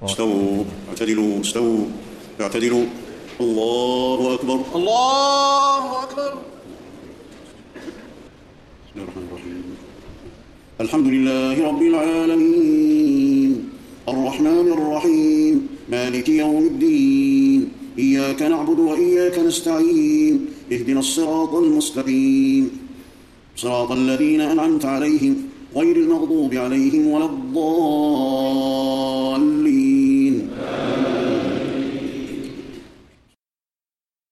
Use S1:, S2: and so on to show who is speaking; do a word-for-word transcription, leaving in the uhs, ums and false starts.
S1: استووا اعتدلوا استووا اعتدلوا. الله أكبر
S2: الله أكبر.
S1: بسم الله الرحمن الرحيم. الحمد لله رب العالمين الرحمن الرحيم مالك يوم الدين إياك نعبد وإياك نستعين اهدنا الصراط المستقيم صراط الذين أنعمت عليهم غير المغضوب عليهم ولا الضالين.